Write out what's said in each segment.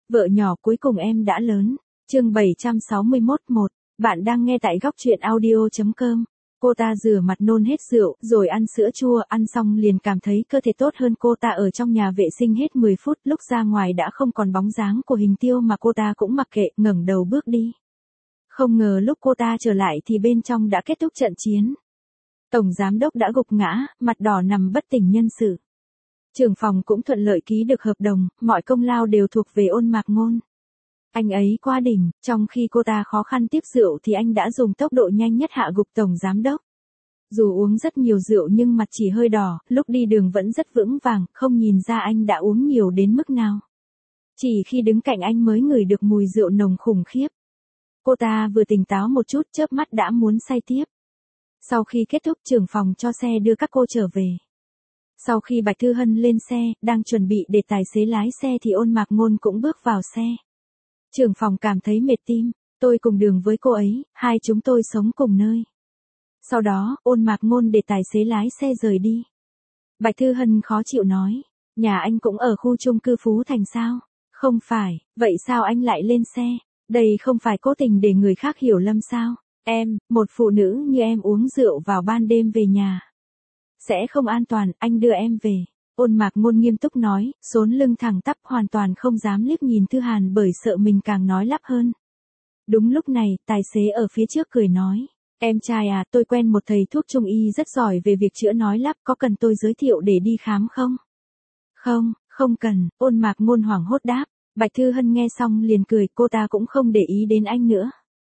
Vợ nhỏ cuối cùng em đã lớn. Chương 761-1. Bạn đang nghe tại góc truyện audio.com. Cô ta rửa mặt nôn hết rượu, rồi ăn sữa chua, ăn xong liền cảm thấy cơ thể tốt hơn. Cô ta ở trong nhà vệ sinh hết 10 phút, lúc ra ngoài đã không còn bóng dáng của Hình Tiêu mà cô ta cũng mặc kệ, ngẩng đầu bước đi. Không ngờ lúc cô ta trở lại thì bên trong đã kết thúc trận chiến. Tổng giám đốc đã gục ngã, mặt đỏ nằm bất tỉnh nhân sự. Trưởng phòng cũng thuận lợi ký được hợp đồng, mọi công lao đều thuộc về Ôn Mạc Ngôn. Anh ấy quá đỉnh, trong khi cô ta khó khăn tiếp rượu thì anh đã dùng tốc độ nhanh nhất hạ gục tổng giám đốc. Dù uống rất nhiều rượu nhưng mặt chỉ hơi đỏ, lúc đi đường vẫn rất vững vàng, không nhìn ra anh đã uống nhiều đến mức nào. Chỉ khi đứng cạnh anh mới ngửi được mùi rượu nồng khủng khiếp. Cô ta vừa tỉnh táo một chút, chớp mắt đã muốn say tiếp. Sau khi kết thúc, trưởng phòng cho xe đưa các cô trở về. Sau khi Bạch Thư Hân lên xe, đang chuẩn bị để tài xế lái xe thì Ôn Mạc Ngôn cũng bước vào xe. Trưởng phòng cảm thấy mệt tim, tôi cùng đường với cô ấy, hai chúng tôi sống cùng nơi. Sau đó, Ôn Mạc Ngôn để tài xế lái xe rời đi. Bạch Thư Hân khó chịu nói, nhà anh cũng ở khu chung cư Phú Thành sao? Không phải, vậy sao anh lại lên xe? Đây không phải cố tình để người khác hiểu lầm sao? Em, một phụ nữ như em uống rượu vào ban đêm về nhà. Sẽ không an toàn, anh đưa em về. Ôn Mạc Ngôn nghiêm túc nói, xốn lưng thẳng tắp hoàn toàn không dám liếc nhìn Thư Hàn bởi sợ mình càng nói lắp hơn. Đúng lúc này, tài xế ở phía trước cười nói, em trai à, tôi quen một thầy thuốc trung y rất giỏi về việc chữa nói lắp, có cần tôi giới thiệu để đi khám không? Không, không cần, Ôn Mạc Ngôn hoảng hốt đáp. Bạch Thư Hân nghe xong liền cười, cô ta cũng không để ý đến anh nữa.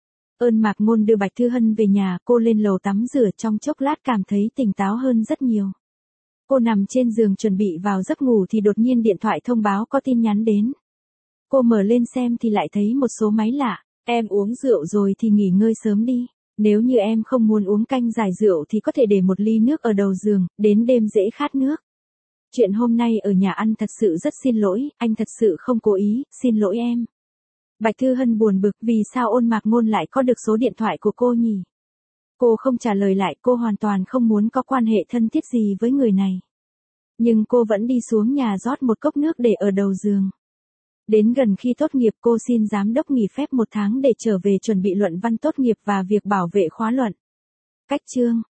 Ôn Mạc Ngôn đưa Bạch Thư Hân về nhà, cô lên lầu tắm rửa, trong chốc lát cảm thấy tỉnh táo hơn rất nhiều. Cô nằm trên giường chuẩn bị vào giấc ngủ thì đột nhiên điện thoại thông báo có tin nhắn đến. Cô mở lên xem thì lại thấy một số máy lạ, em uống rượu rồi thì nghỉ ngơi sớm đi. Nếu như em không muốn uống canh giải rượu thì có thể để một ly nước ở đầu giường, đến đêm dễ khát nước. Chuyện hôm nay ở nhà ăn thật sự rất xin lỗi, anh thật sự không cố ý, xin lỗi em. Bạch Thư Hân buồn bực, vì sao Ôn Mạc Ngôn lại có được số điện thoại của cô nhỉ? Cô không trả lời lại, cô hoàn toàn không muốn có quan hệ thân thiết gì với người này. Nhưng cô vẫn đi xuống nhà rót một cốc nước để ở đầu giường. Đến gần khi tốt nghiệp cô xin giám đốc nghỉ phép 1 tháng để trở về chuẩn bị luận văn tốt nghiệp và việc bảo vệ khóa luận. Cách chương